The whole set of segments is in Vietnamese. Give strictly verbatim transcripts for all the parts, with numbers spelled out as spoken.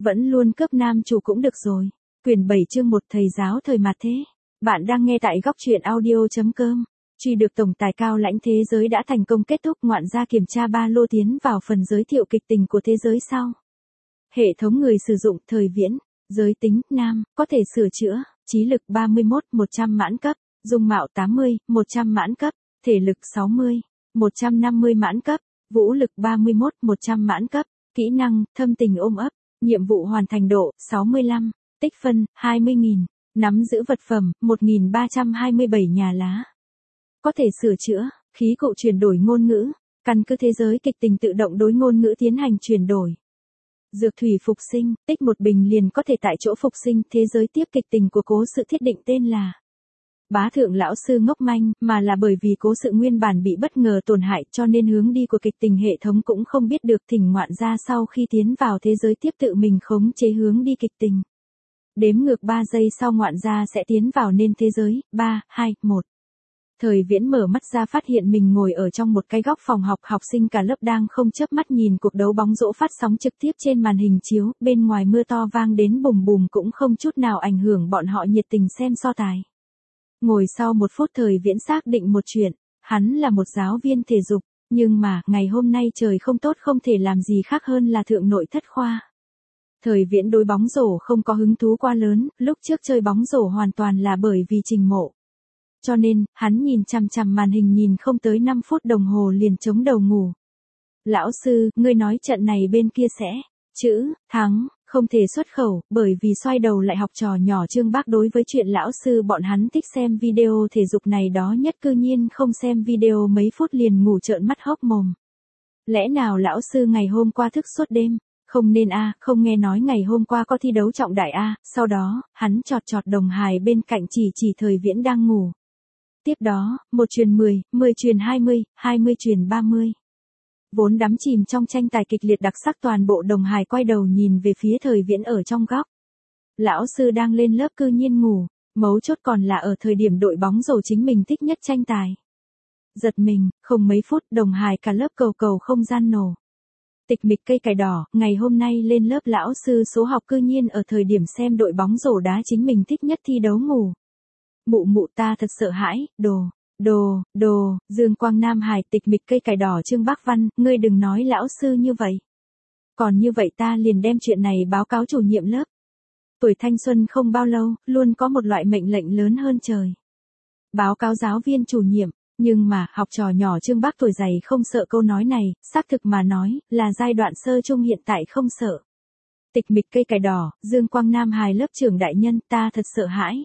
Vẫn luôn cướp nam chủ cũng được rồi. Quyển bảy chương một thầy giáo thời mạt thế. Bạn đang nghe tại góc truyện audio.com. Truy được tổng tài cao lãnh thế giới đã thành công kết thúc, ngoạn gia kiểm tra ba lô tiến vào phần giới thiệu kịch tình của thế giới sau. Hệ thống người sử dụng thời viễn, giới tính, nam, có thể sửa chữa, trí lực ba mươi mốt, một trăm mãn cấp, dung mạo tám mươi, một trăm mãn cấp, thể lực sáu mươi, một trăm năm mươi mãn cấp, vũ lực ba mươi mốt, một trăm mãn cấp, kỹ năng, thâm tình ôm ấp, nhiệm vụ hoàn thành độ, sáu mươi lăm, tích phân, hai mươi nghìn, nắm giữ vật phẩm, một nghìn ba trăm hai mươi bảy nhà lá. Có thể sửa chữa, khí cụ chuyển đổi ngôn ngữ, căn cứ thế giới kịch tình tự động đối ngôn ngữ tiến hành chuyển đổi. Dược thủy phục sinh, tích một bình liền có thể tại chỗ phục sinh, thế giới tiếp kịch tình của cố sự thiết định tên là Bá thượng lão sư ngốc manh, mà là bởi vì cố sự nguyên bản bị bất ngờ tổn hại cho nên hướng đi của kịch tình hệ thống cũng không biết được, thỉnh ngoạn gia sau khi tiến vào thế giới tiếp tự mình khống chế hướng đi kịch tình. Đếm ngược ba giây sau ngoạn gia sẽ tiến vào nên thế giới, ba, hai, một. Thời viễn mở mắt ra phát hiện mình ngồi ở trong một cái góc phòng học, học sinh cả lớp đang không chớp mắt nhìn cuộc đấu bóng rổ phát sóng trực tiếp trên màn hình chiếu, bên ngoài mưa to vang đến bùm bùm cũng không chút nào ảnh hưởng bọn họ nhiệt tình xem so tài. Ngồi sau một phút thời viễn xác định một chuyện, hắn là một giáo viên thể dục, nhưng mà, ngày hôm nay trời không tốt không thể làm gì khác hơn là thượng nội thất khoa. Thời viễn đối bóng rổ không có hứng thú quá lớn, lúc trước chơi bóng rổ hoàn toàn là bởi vì Trình Mộ. Cho nên, hắn nhìn chằm chằm màn hình nhìn không tới năm phút đồng hồ liền chống đầu ngủ. Lão sư, ngươi nói trận này bên kia sẽ, chữ, thắng, không thể xuất khẩu, bởi vì xoay đầu lại học trò nhỏ Trương Bác đối với chuyện lão sư bọn hắn thích xem video thể dục này đó nhất cư nhiên không xem video mấy phút liền ngủ trợn mắt hốc mồm. Lẽ nào lão sư ngày hôm qua thức suốt đêm? Không nên a, không nghe nói ngày hôm qua có thi đấu trọng đại a, sau đó, hắn chọt chọt đồng hài bên cạnh chỉ chỉ thời viễn đang ngủ. Tiếp đó, một truyền mười, mười truyền hai mươi, hai mươi truyền ba mươi. Vốn đắm chìm trong tranh tài kịch liệt đặc sắc toàn bộ đồng hài quay đầu nhìn về phía thời viễn ở trong góc. Lão sư đang lên lớp cư nhiên ngủ, mấu chốt còn là ở thời điểm đội bóng rổ chính mình thích nhất tranh tài. Giật mình, không mấy phút đồng hài cả lớp cầu cầu không gian nổ. Tịch mịch cây cải đỏ, ngày hôm nay lên lớp lão sư số học cư nhiên ở thời điểm xem đội bóng rổ đá chính mình thích nhất thi đấu ngủ. Mụ mụ ta thật sợ hãi, đồ, đồ, đồ, Dương Quang Nam Hải tịch mịch cây cải đỏ Trương Bác Văn, ngươi đừng nói lão sư như vậy. Còn như vậy ta liền đem chuyện này báo cáo chủ nhiệm lớp. Tuổi thanh xuân không bao lâu, luôn có một loại mệnh lệnh lớn hơn trời. Báo cáo giáo viên chủ nhiệm, nhưng mà học trò nhỏ Trương Bác tuổi dày không sợ câu nói này, xác thực mà nói, là giai đoạn sơ trung hiện tại không sợ. Tịch mịch cây cải đỏ, Dương Quang Nam Hải lớp trưởng đại nhân, ta thật sợ hãi.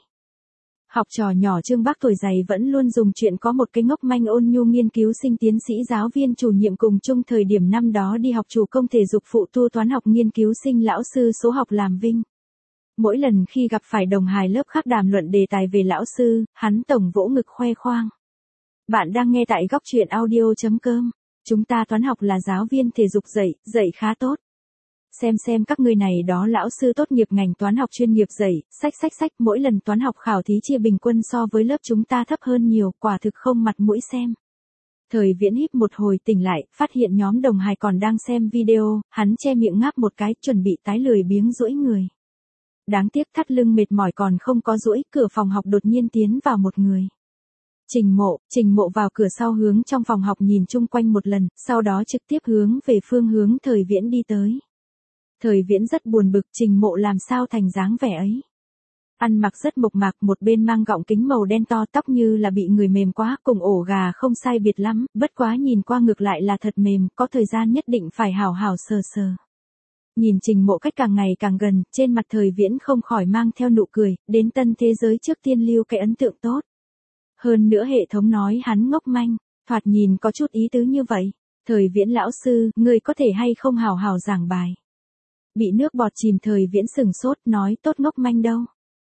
Học trò nhỏ Trương Bác tuổi dày vẫn luôn dùng chuyện có một cái ngốc manh ôn nhu nghiên cứu sinh tiến sĩ giáo viên chủ nhiệm cùng chung thời điểm năm đó đi học chủ công thể dục phụ tu toán học nghiên cứu sinh lão sư số học làm vinh. Mỗi lần khi gặp phải đồng hài lớp khác đàm luận đề tài về lão sư, hắn tổng vỗ ngực khoe khoang. Bạn đang nghe tại góc truyện audio.com. Chúng ta toán học là giáo viên thể dục dạy, dạy khá tốt. Xem xem các người này đó lão sư tốt nghiệp ngành toán học chuyên nghiệp dạy, sách sách sách, mỗi lần toán học khảo thí chia bình quân so với lớp chúng ta thấp hơn nhiều, quả thực không mặt mũi xem. Thời viễn híp một hồi tỉnh lại, phát hiện nhóm đồng hài còn đang xem video, hắn che miệng ngáp một cái, chuẩn bị tái lười biếng duỗi người. Đáng tiếc thắt lưng mệt mỏi còn không có duỗi, cửa phòng học đột nhiên tiến vào một người. Trình Mộ, Trình Mộ vào cửa sau hướng trong phòng học nhìn chung quanh một lần, sau đó trực tiếp hướng về phương hướng thời viễn đi tới. Thời viễn rất buồn bực, Trình Mộ làm sao thành dáng vẻ ấy. Ăn mặc rất mộc mạc, một bên mang gọng kính màu đen to, tóc như là bị người mềm quá, cùng ổ gà không sai biệt lắm, bất quá nhìn qua ngược lại là thật mềm, có thời gian nhất định phải hào hào sờ sờ. Nhìn Trình Mộ cách càng ngày càng gần, trên mặt thời viễn không khỏi mang theo nụ cười, đến tân thế giới trước tiên lưu cái ấn tượng tốt. Hơn nữa hệ thống nói hắn ngốc manh, thoạt nhìn có chút ý tứ như vậy. Thời viễn lão sư, người có thể hay không hào hào giảng bài. Bị nước bọt chìm thời viễn sừng sốt nói tốt ngốc manh đâu.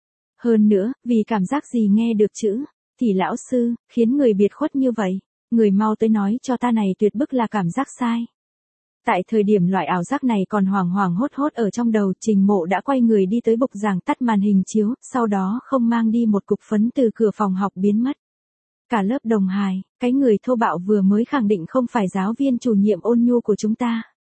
Hơn nữa, vì cảm giác gì nghe được chữ, thì lão sư, khiến người biệt khuất như vậy, người mau tới nói cho ta này tuyệt bức là cảm giác sai. Tại thời điểm loại ảo giác này còn hoảng hoảng hốt hốt ở trong đầu, Trình Mộ đã quay người đi tới bục giảng tắt màn hình chiếu, sau đó không mang đi một cục phấn từ cửa phòng học biến mất. Cả lớp đồng hài, cái người thô bạo vừa mới khẳng định không phải giáo viên chủ nhiệm ôn nhu của chúng ta.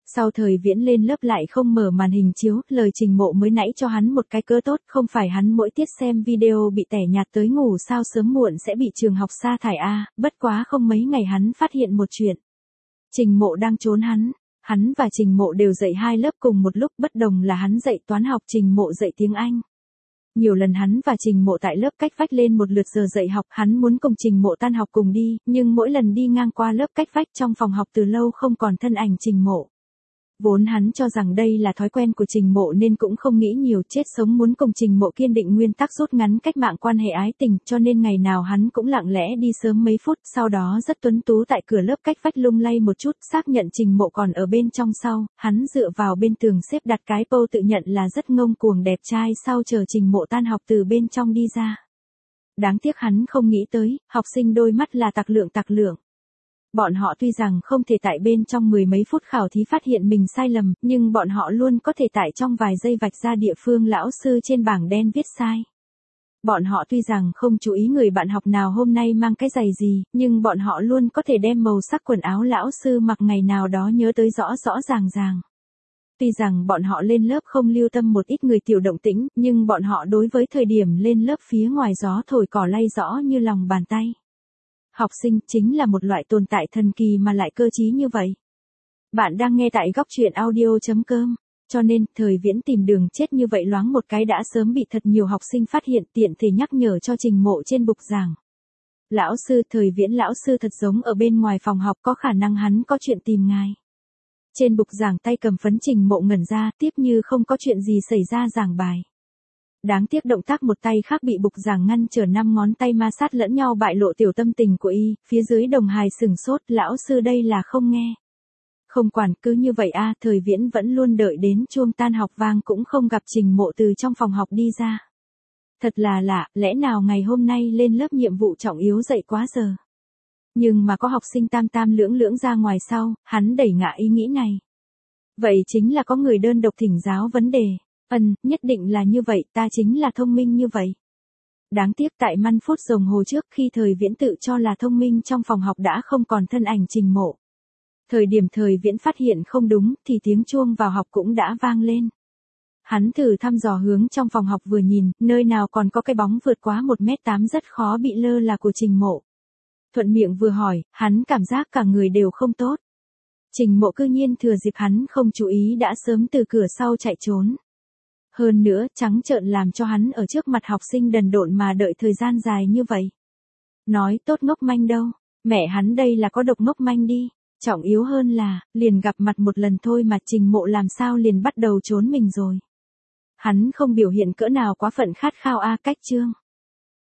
Sau thời Viễn lên lớp lại không mở màn hình chiếu, lời Trình Mộ mới nãy cho hắn một cái cớ tốt, không phải hắn mỗi tiết xem video bị tẻ nhạt tới ngủ sao sớm muộn sẽ bị trường học sa thải a, bất quá không mấy ngày hắn phát hiện một chuyện. Trình Mộ đang trốn hắn. Hắn và Trình Mộ đều dạy hai lớp cùng một lúc, bất đồng là hắn dạy toán học, Trình Mộ dạy tiếng Anh. Nhiều lần hắn và Trình Mộ tại lớp cách vách lên một lượt giờ dạy học, hắn muốn cùng Trình Mộ tan học cùng đi, nhưng mỗi lần đi ngang qua lớp cách vách trong phòng học từ lâu không còn thân ảnh Trình Mộ. Vốn hắn cho rằng đây là thói quen của Trình Mộ nên cũng không nghĩ nhiều, chết sống muốn cùng Trình Mộ kiên định nguyên tắc rút ngắn cách mạng quan hệ ái tình, cho nên ngày nào hắn cũng lặng lẽ đi sớm mấy phút, sau đó rất tuấn tú tại cửa lớp cách vách lung lay một chút, xác nhận Trình Mộ còn ở bên trong sau, hắn dựa vào bên tường xếp đặt cái pose tự nhận là rất ngông cuồng đẹp trai sau chờ Trình Mộ tan học từ bên trong đi ra. Đáng tiếc hắn không nghĩ tới, học sinh đôi mắt là tặc lượng tặc lượng. Bọn họ tuy rằng không thể tại bên trong mười mấy phút khảo thí phát hiện mình sai lầm, nhưng bọn họ luôn có thể tại trong vài giây vạch ra địa phương lão sư trên bảng đen viết sai. Bọn họ tuy rằng không chú ý người bạn học nào hôm nay mang cái giày gì, nhưng bọn họ luôn có thể đem màu sắc quần áo lão sư mặc ngày nào đó nhớ tới rõ rõ ràng ràng. Tuy rằng bọn họ lên lớp không lưu tâm một ít người tiểu động tĩnh, nhưng bọn họ đối với thời điểm lên lớp phía ngoài gió thổi cỏ lay rõ như lòng bàn tay. Học sinh chính là một loại tồn tại thần kỳ mà lại cơ trí như vậy. Bạn đang nghe tại góc truyện audio chấm com, cho nên thời Viễn tìm đường chết như vậy loáng một cái đã sớm bị thật nhiều học sinh phát hiện, tiện thể nhắc nhở cho Trình Mộ trên bục giảng. Lão sư, thời Viễn lão sư thật giống ở bên ngoài phòng học, có khả năng hắn có chuyện tìm ngài. Trên bục giảng tay cầm phấn Trình Mộ ngẩn ra, tiếp như không có chuyện gì xảy ra giảng bài. Đáng tiếc động tác một tay khác bị bục giảng ngăn trở, năm ngón tay ma sát lẫn nhau bại lộ tiểu tâm tình của y, phía dưới đồng hài sừng sốt, lão sư đây là không nghe. Không quản, cứ như vậy a, thời Viễn vẫn luôn đợi đến chuông tan học vang cũng không gặp Trình Mộ từ trong phòng học đi ra. Thật là lạ, lẽ nào ngày hôm nay lên lớp nhiệm vụ trọng yếu dậy quá giờ. Nhưng mà có học sinh tam tam lưỡng lưỡng ra ngoài sau, hắn đẩy ngã ý nghĩ này. Vậy chính là có người đơn độc thỉnh giáo vấn đề. Ừm, nhất định là như vậy, ta chính là thông minh như vậy. Đáng tiếc tại năm phút đồng hồ trước khi thời Viễn tự cho là thông minh trong phòng học đã không còn thân ảnh Trình Mộ. Thời điểm thời Viễn phát hiện không đúng thì tiếng chuông vào học cũng đã vang lên. Hắn thử thăm dò hướng trong phòng học vừa nhìn, nơi nào còn có cái bóng vượt quá một mét tám rất khó bị lơ là của Trình Mộ. Thuận miệng vừa hỏi, hắn cảm giác cả người đều không tốt. Trình Mộ cư nhiên thừa dịp hắn không chú ý đã sớm từ cửa sau chạy trốn. Hơn nữa, trắng trợn làm cho hắn ở trước mặt học sinh đần độn mà đợi thời gian dài như vậy. Nói tốt ngốc manh đâu, mẹ hắn đây là có độc ngốc manh đi. Trọng yếu hơn là, liền gặp mặt một lần thôi mà Trình Mộ làm sao liền bắt đầu trốn mình rồi. Hắn không biểu hiện cỡ nào quá phận khát khao a, cách chương.